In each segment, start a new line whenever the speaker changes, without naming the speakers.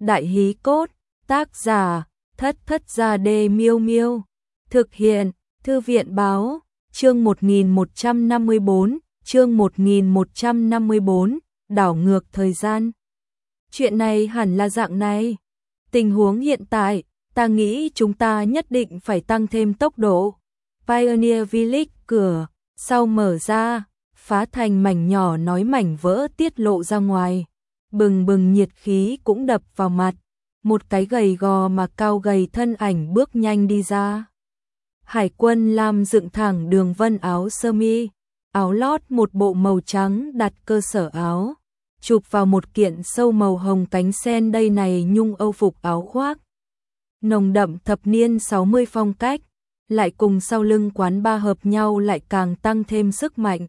Đại hí cốt, tác giả, Thất Thất Gia Đê Miêu Miêu. Thực hiện, Thư viện báo, chương 1154, chương 1154, đảo ngược thời gian. Chuyện này hẳn là dạng này. Tình huống hiện tại, ta nghĩ chúng ta nhất định phải tăng thêm tốc độ. Pioneer Village cửa, sau mở ra, phá thành mảnh nhỏ nói mảnh vỡ tiết lộ ra ngoài. Bừng bừng nhiệt khí cũng đập vào mặt. Một cái gầy gò mà cao gầy thân ảnh bước nhanh đi ra. Hải quân Lam dựng thẳng đường vân áo sơ mi, áo lót một bộ màu trắng đặt cơ sở áo, chụp vào một kiện sâu màu hồng cánh sen đây này nhung âu phục áo khoác. Nồng đậm thập niên 60 phong cách, lại cùng sau lưng quán ba hợp nhau lại càng tăng thêm sức mạnh.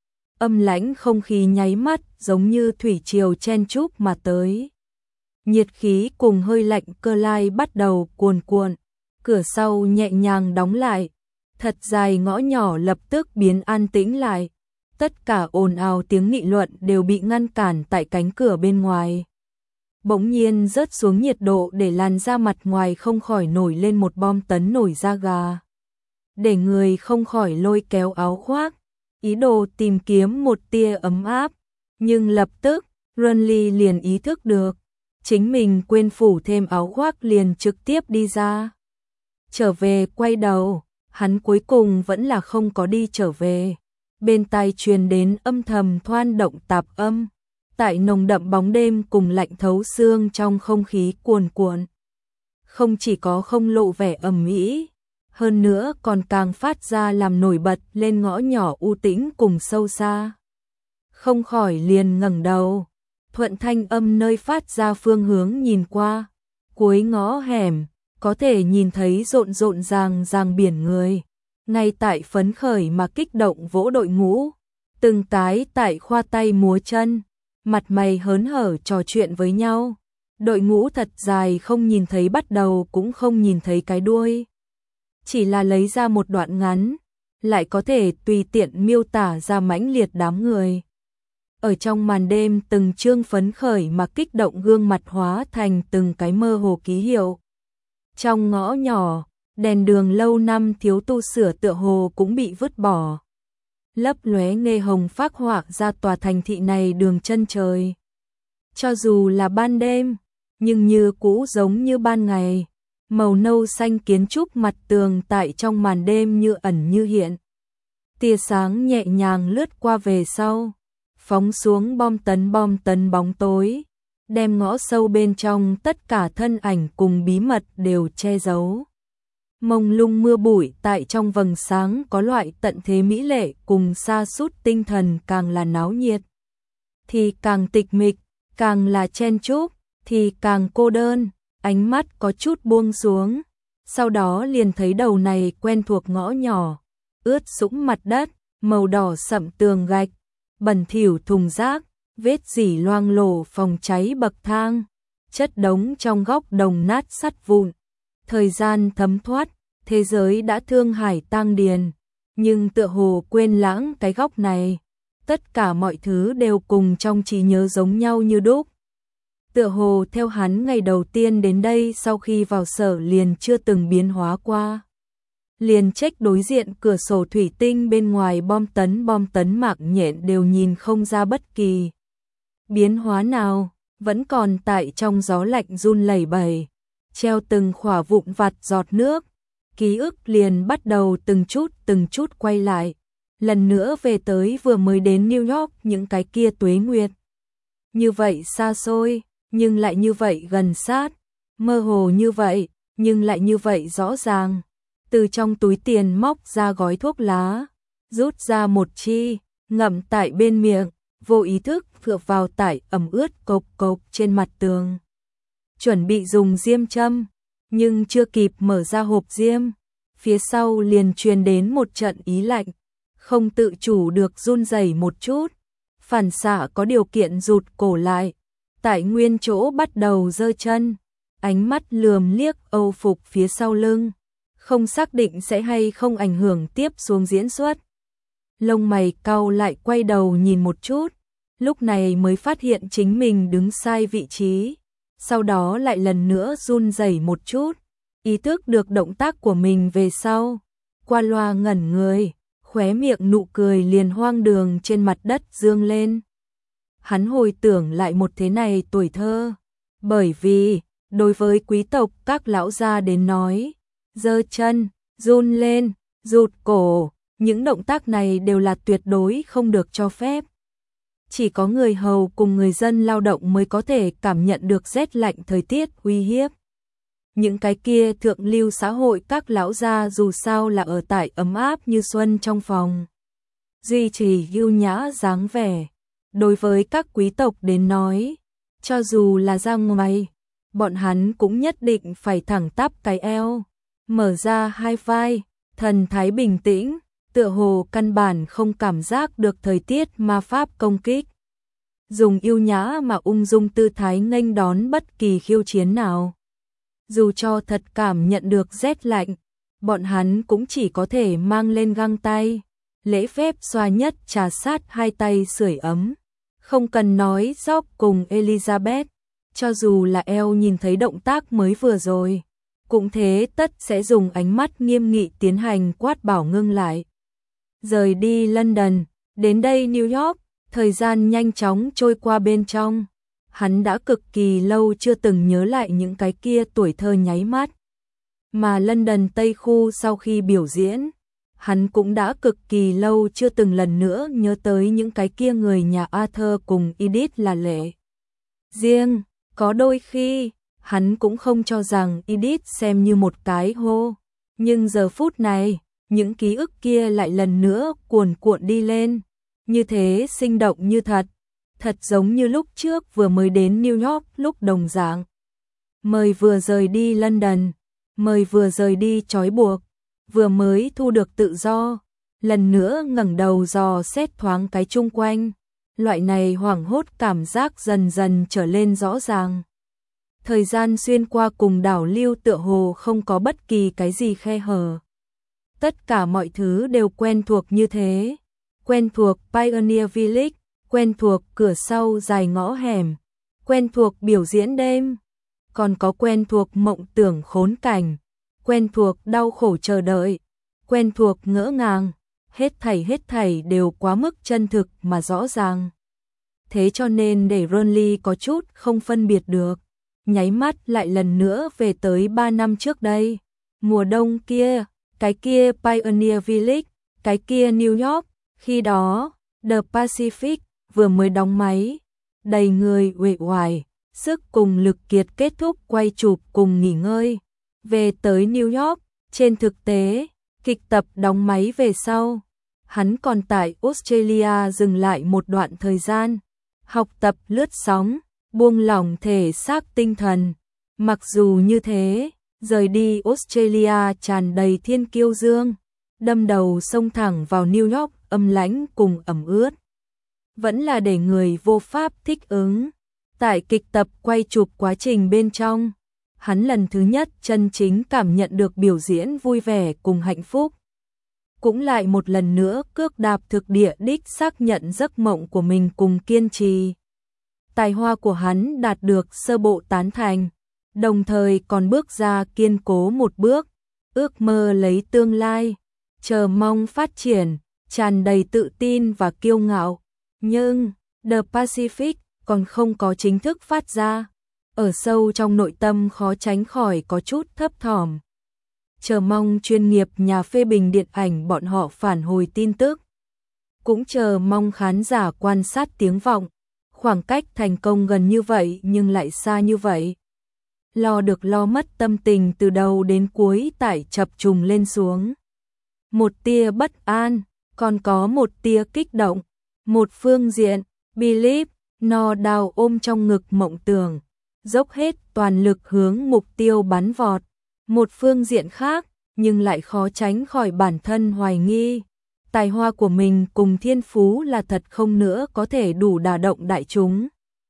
Âm lãnh không khí nháy mắt giống như thủy triều chen chúc mà tới. Nhiệt khí cùng hơi lạnh cơ lai bắt đầu cuồn cuộn, cửa sau nhẹ nhàng đóng lại, thật dài ngõ nhỏ lập tức biến an tĩnh lại. Tất cả ồn ào tiếng nghị luận đều bị ngăn cản tại cánh cửa bên ngoài. Bỗng nhiên rớt xuống nhiệt độ để làn da mặt ngoài không khỏi nổi lên một bom tấn nổi da gà. Để người không khỏi lôi kéo áo khoác, ý đồ tìm kiếm một tia ấm áp, nhưng lập tức, Runly liền ý thức được, chính mình quên phủ thêm áo khoác liền trực tiếp đi ra. Trở về quay đầu, hắn cuối cùng vẫn là không có đi trở về. Bên tai truyền đến âm thầm thoan động tạp âm, tại nồng đậm bóng đêm cùng lạnh thấu xương trong không khí cuồn cuộn. Không chỉ có không lộ vẻ ầm ĩ, hơn nữa còn càng phát ra làm nổi bật lên ngõ nhỏ u tĩnh cùng sâu xa. Không khỏi liền ngẩng đầu, thuận thanh âm nơi phát ra phương hướng nhìn qua, cuối ngõ hẻm, có thể nhìn thấy rộn rộn ràng biển người, ngay tại phấn khởi mà kích động vỗ đội ngũ, từng cái tại khoa tay múa chân, mặt mày hớn hở trò chuyện với nhau. Đội ngũ thật dài không nhìn thấy bắt đầu cũng không nhìn thấy cái đuôi. Chỉ là lấy ra một đoạn ngắn, lại có thể tùy tiện miêu tả ra mãnh liệt đám người. Ở trong màn đêm từng chương phấn khởi mà kích động gương mặt hóa thành từng cái mơ hồ ký hiệu. Trong ngõ nhỏ, đèn đường lâu năm thiếu tu sửa tựa hồ cũng bị vứt bỏ. Lấp lóe nghe hồng phác họa ra tòa thành thị này đường chân trời. Cho dù là ban đêm, nhưng như cũ giống như ban ngày. Màu nâu xanh kiến trúc mặt tường tại trong màn đêm như ẩn như hiện. Tia sáng nhẹ nhàng lướt qua về sau, phóng xuống bom tấn bóng tối, đem ngõ sâu bên trong tất cả thân ảnh cùng bí mật đều che giấu. Mông lung mưa bụi tại trong vầng sáng có loại tận thế mỹ lệ cùng sa sút tinh thần, càng là náo nhiệt thì càng tịch mịch, càng là chen chúc thì càng cô đơn. Ánh mắt có chút buông xuống, sau đó liền thấy đầu này quen thuộc ngõ nhỏ, ướt sũng mặt đất, màu đỏ sậm tường gạch, bẩn thỉu thùng rác, vết rỉ loang lổ phòng cháy bậc thang, chất đống trong góc đồng nát sắt vụn. Thời gian thấm thoát, thế giới đã thương hải tang điền, nhưng tựa hồ quên lãng cái góc này. Tất cả mọi thứ đều cùng trong trí nhớ giống nhau như đúc. Tựa hồ theo hắn ngày đầu tiên đến đây sau khi vào sở liền chưa từng biến hóa qua. Liền trách đối diện cửa sổ thủy tinh bên ngoài bom tấn mạc nhện đều nhìn không ra bất kỳ biến hóa nào, vẫn còn tại trong gió lạnh run lẩy bẩy, treo từng khỏa vụn vặt giọt nước. Ký ức liền bắt đầu từng chút quay lại, lần nữa về tới vừa mới đến New York những cái kia tuế nguyệt. Như vậy xa xôi, nhưng lại như vậy gần sát, mơ hồ như vậy, nhưng lại như vậy rõ ràng. Từ trong túi tiền móc ra gói thuốc lá, rút ra một chi, ngậm tại bên miệng, vô ý thức phượng vào tải ẩm ướt cộc cộc trên mặt tường. Chuẩn bị dùng diêm châm, nhưng chưa kịp mở ra hộp diêm, phía sau liền truyền đến một trận ý lạnh, không tự chủ được run rẩy một chút, phản xạ có điều kiện rụt cổ lại. Tại nguyên chỗ bắt đầu giơ chân, ánh mắt lườm liếc âu phục phía sau lưng, không xác định sẽ hay không ảnh hưởng tiếp xuống diễn xuất. Lông mày cau lại quay đầu nhìn một chút, lúc này mới phát hiện chính mình đứng sai vị trí, sau đó lại lần nữa run rẩy một chút, ý thức được động tác của mình về sau, qua loa ngẩn người, khóe miệng nụ cười liền hoang đường trên mặt đất dương lên. Hắn hồi tưởng lại một thế này tuổi thơ, bởi vì, đối với quý tộc các lão gia đến nói, giơ chân, run lên, rụt cổ, những động tác này đều là tuyệt đối không được cho phép. Chỉ có người hầu cùng người dân lao động mới có thể cảm nhận được rét lạnh thời tiết uy hiếp. Những cái kia thượng lưu xã hội các lão gia dù sao là ở tại ấm áp như xuân trong phòng. Duy trì yêu nhã dáng vẻ. Đối với các quý tộc đến nói, cho dù là ra ngoài, bọn hắn cũng nhất định phải thẳng tắp cái eo, mở ra hai vai, thần thái bình tĩnh, tựa hồ căn bản không cảm giác được thời tiết ma pháp công kích. Dùng yêu nhã mà ung dung tư thái nghênh đón bất kỳ khiêu chiến nào. Dù cho thật cảm nhận được rét lạnh, bọn hắn cũng chỉ có thể mang lên găng tay, lễ phép xoa nhất trà sát hai tay sưởi ấm. Không cần nói Job cùng Elizabeth, cho dù là Elle nhìn thấy động tác mới vừa rồi, cũng thế tất sẽ dùng ánh mắt nghiêm nghị tiến hành quát bảo ngưng lại. Rời đi London, đến đây New York, thời gian nhanh chóng trôi qua bên trong. Hắn đã cực kỳ lâu chưa từng nhớ lại những cái kia tuổi thơ nháy mắt. Mà London Tây Khu sau khi biểu diễn, hắn cũng đã cực kỳ lâu chưa từng lần nữa nhớ tới những cái kia người nhà Arthur cùng Edith là lệ. Riêng, có đôi khi, hắn cũng không cho rằng Edith xem như một cái hô. Nhưng giờ phút này, những ký ức kia lại lần nữa cuồn cuộn đi lên. Như thế sinh động như thật. Thật giống như lúc trước vừa mới đến New York lúc đồng dạng. Mời vừa rời đi London, mời vừa rời đi trói buộc, vừa mới thu được tự do, lần nữa ngẩng đầu dò xét thoáng cái chung quanh. Loại này hoảng hốt cảm giác dần dần trở lên rõ ràng. Thời gian xuyên qua cùng đảo lưu tựa hồ không có bất kỳ cái gì khe hở. Tất cả mọi thứ đều quen thuộc như thế. Quen thuộc Pioneer Village, quen thuộc cửa sau dài ngõ hẻm, quen thuộc biểu diễn đêm, còn có quen thuộc mộng tưởng khốn cảnh, quen thuộc đau khổ chờ đợi, quen thuộc ngỡ ngàng, hết thảy đều quá mức chân thực mà rõ ràng. Thế cho nên để Ronly có chút không phân biệt được, nháy mắt lại lần nữa về tới 3 năm trước đây. Mùa đông kia, cái kia Pioneer Village, cái kia New York, khi đó, The Pacific vừa mới đóng máy, đầy người uể oải, sức cùng lực kiệt kết thúc quay chụp cùng nghỉ ngơi. Về tới New York, trên thực tế, kịch tập đóng máy về sau, hắn còn tại Australia dừng lại một đoạn thời gian, học tập lướt sóng, buông lỏng thể xác tinh thần. Mặc dù như thế, rời đi Australia tràn đầy thiên kiêu dương, đâm đầu xông thẳng vào New York âm lãnh cùng ẩm ướt. Vẫn là để người vô pháp thích ứng. Tại kịch tập quay chụp quá trình bên trong, hắn lần thứ nhất chân chính cảm nhận được biểu diễn vui vẻ cùng hạnh phúc. Cũng lại một lần nữa cước đạp thực địa đích xác nhận giấc mộng của mình cùng kiên trì. Tài hoa của hắn đạt được sơ bộ tán thành, đồng thời còn bước ra kiên cố một bước, ước mơ lấy tương lai, chờ mong phát triển, tràn đầy tự tin và kiêu ngạo. Nhưng, The Pacific còn không có chính thức phát ra, ở sâu trong nội tâm khó tránh khỏi có chút thấp thỏm. Chờ mong chuyên nghiệp nhà phê bình điện ảnh bọn họ phản hồi tin tức. Cũng chờ mong khán giả quan sát tiếng vọng, khoảng cách thành công gần như vậy nhưng lại xa như vậy. Lo được lo mất tâm tình từ đầu đến cuối tại chập trùng lên xuống. Một tia bất an, còn có một tia kích động. Một phương diện, Believe, no đào ôm trong ngực mộng tưởng, dốc hết toàn lực hướng mục tiêu bắn vọt. Một phương diện khác, nhưng lại khó tránh khỏi bản thân hoài nghi. Tài hoa của mình cùng thiên phú là thật không nữa có thể đủ đả động đại chúng.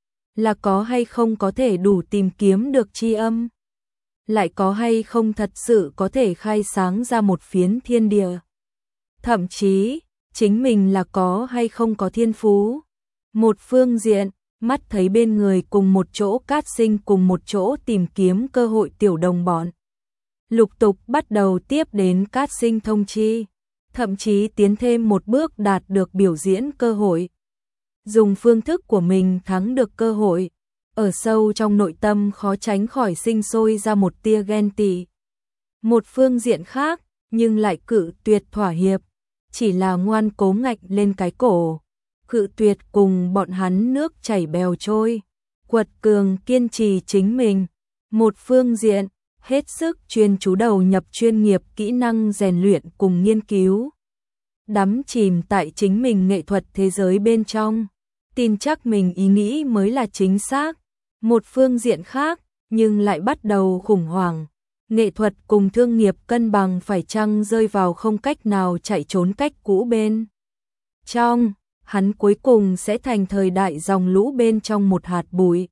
Là có hay không có thể đủ tìm kiếm được tri âm. Lại có hay không thật sự có thể khai sáng ra một phiến thiên địa. Thậm chí, chính mình là có hay không có thiên phú. Một phương diện, mắt thấy bên người cùng một chỗ cát sinh cùng một chỗ tìm kiếm cơ hội tiểu đồng bọn. Lục tục bắt đầu tiếp đến cát sinh thông chi, thậm chí tiến thêm một bước đạt được biểu diễn cơ hội. Dùng phương thức của mình thắng được cơ hội, ở sâu trong nội tâm khó tránh khỏi sinh sôi ra một tia ghen tị. Một phương diện khác, nhưng lại cự tuyệt thỏa hiệp, chỉ là ngoan cố ngạnh lên cái cổ, cự tuyệt cùng bọn hắn nước chảy bèo trôi, quật cường kiên trì chính mình. Một phương diện, hết sức chuyên chú đầu nhập chuyên nghiệp kỹ năng rèn luyện cùng nghiên cứu. Đắm chìm tại chính mình nghệ thuật thế giới bên trong, tin chắc mình ý nghĩ mới là chính xác. Một phương diện khác, nhưng lại bắt đầu khủng hoảng. Nghệ thuật cùng thương nghiệp cân bằng phải chăng rơi vào không cách nào chạy trốn cách cũ bên trong, hắn cuối cùng sẽ thành thời đại dòng lũ bên trong một hạt bụi.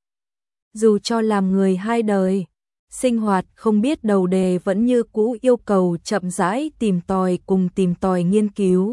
Dù cho làm người hai đời, sinh hoạt không biết đầu đề vẫn như cũ yêu cầu chậm rãi tìm tòi nghiên cứu.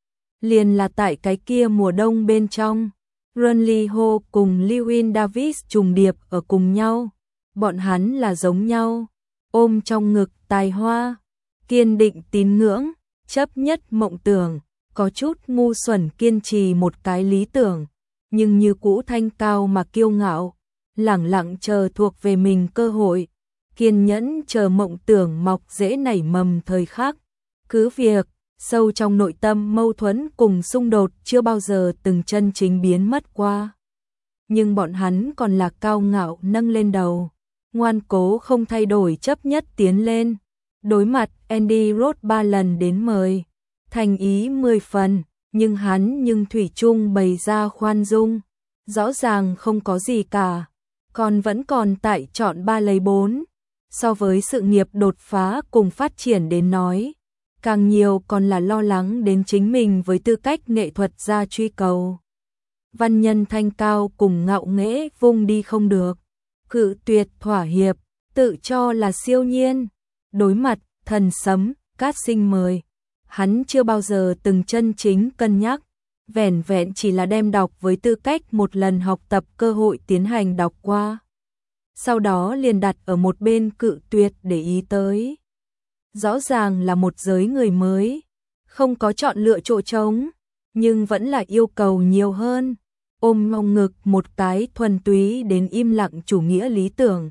Liền là tại cái kia mùa đông bên trong, Ronnie Ho cùng Llewyn Davis trùng điệp ở cùng nhau, bọn hắn là giống nhau, ôm trong ngực tài hoa, kiên định tín ngưỡng, chấp nhất mộng tưởng, có chút ngu xuẩn kiên trì một cái lý tưởng, nhưng như cũ thanh cao mà kiêu ngạo, lẳng lặng chờ thuộc về mình cơ hội, kiên nhẫn chờ mộng tưởng mọc rễ nảy mầm thời khắc. Cứ việc, sâu trong nội tâm mâu thuẫn cùng xung đột chưa bao giờ từng chân chính biến mất qua. Nhưng bọn hắn còn là cao ngạo nâng lên đầu, ngoan cố không thay đổi chấp nhất tiến lên. Đối mặt Andy Roth 3 lần đến mời, thành ý 10 phần, nhưng thủy chung bày ra khoan dung, rõ ràng không có gì cả, còn vẫn còn tại chọn 3 lấy 4. So với sự nghiệp đột phá cùng phát triển đến nói, càng nhiều còn là lo lắng đến chính mình với tư cách nghệ thuật gia truy cầu. Văn nhân thanh cao cùng ngạo nghễ vung đi không được, cự tuyệt thỏa hiệp, tự cho là siêu nhiên. Đối mặt thần sấm, cát sinh mời, hắn chưa bao giờ từng chân chính cân nhắc, vẻn vẹn chỉ là đem đọc với tư cách một lần học tập cơ hội tiến hành đọc qua. Sau đó liền đặt ở một bên cự tuyệt để ý tới. Rõ ràng là một giới người mới, không có chọn lựa chỗ trống, nhưng vẫn là yêu cầu nhiều hơn, ôm trong ngực một cái thuần túy đến im lặng chủ nghĩa lý tưởng.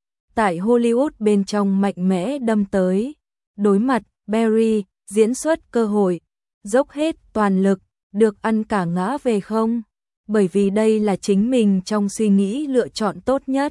Tại Hollywood bên trong mạnh mẽ đâm tới, đối mặt Barry, diễn xuất cơ hội, dốc hết toàn lực, được ăn cả ngã về không, bởi vì đây là chính mình trong suy nghĩ lựa chọn tốt nhất.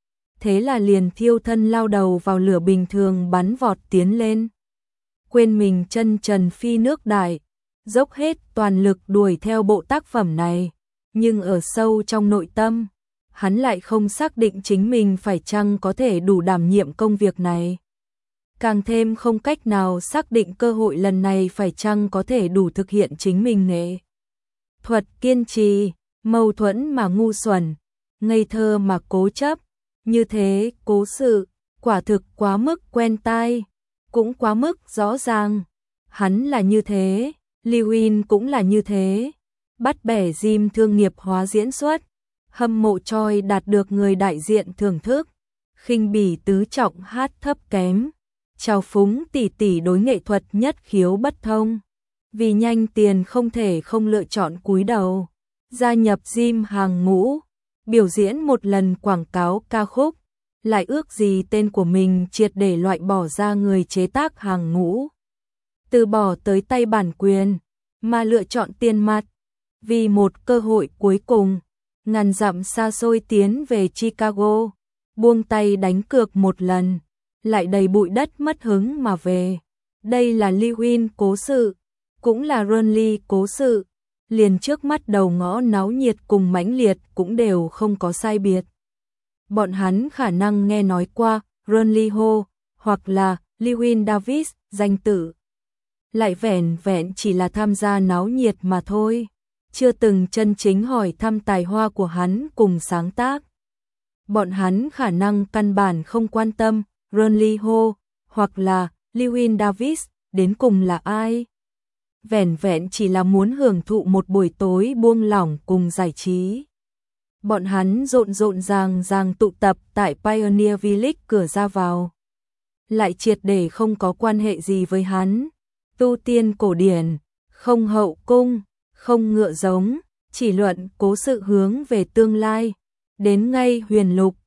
Thế là liền thiêu thân lao đầu vào lửa bình thường bắn vọt tiến lên. Quên mình chân trần phi nước đại, dốc hết toàn lực đuổi theo bộ tác phẩm này, nhưng ở sâu trong nội tâm, hắn lại không xác định chính mình phải chăng có thể đủ đảm nhiệm công việc này. Càng thêm không cách nào xác định cơ hội lần này phải chăng có thể đủ thực hiện chính mình nghệ thuật kiên trì, mâu thuẫn mà ngu xuẩn, ngây thơ mà cố chấp. Như thế, cố sự, quả thực quá mức quen tai, cũng quá mức rõ ràng. Hắn là như thế, Llewyn cũng là như thế. Bắt bẻ Jim thương nghiệp hóa diễn xuất, hâm mộ Choi đạt được người đại diện thưởng thức, khinh bỉ tứ trọng hát thấp kém, trào phúng tỉ tỉ đối nghệ thuật nhất khiếu bất thông. Vì nhanh tiền không thể không lựa chọn cúi đầu, gia nhập Jim hàng ngũ. Biểu diễn một lần quảng cáo ca khúc, lại ước gì tên của mình triệt để loại bỏ ra người chế tác hàng ngũ. Từ bỏ tới tay bản quyền, mà lựa chọn tiền mặt. Vì một cơ hội cuối cùng, ngàn dặm xa xôi tiến về Chicago, buông tay đánh cược một lần, lại đầy bụi đất mất hứng mà về. Đây là Llewyn cố sự, cũng là Ronnie cố sự. Liền trước mắt đầu ngõ náo nhiệt cùng mãnh liệt cũng đều không có sai biệt. Bọn hắn khả năng nghe nói qua Ronnie Ho hoặc là Llewyn Davis danh tự, lại vẻn vẹn chỉ là tham gia náo nhiệt mà thôi, chưa từng chân chính hỏi thăm tài hoa của hắn cùng sáng tác. Bọn hắn khả năng căn bản không quan tâm Ronnie Ho hoặc là Llewyn Davis đến cùng là ai. Vẻn vẹn chỉ là muốn hưởng thụ một buổi tối buông lỏng cùng giải trí. Bọn hắn rộn ràng tụ tập tại Pioneer Village cửa ra vào. Lại triệt để không có quan hệ gì với hắn. Tu tiên cổ điển, không hậu cung, không ngựa giống, chỉ luận cố sự hướng về tương lai. Đến ngay huyền lục,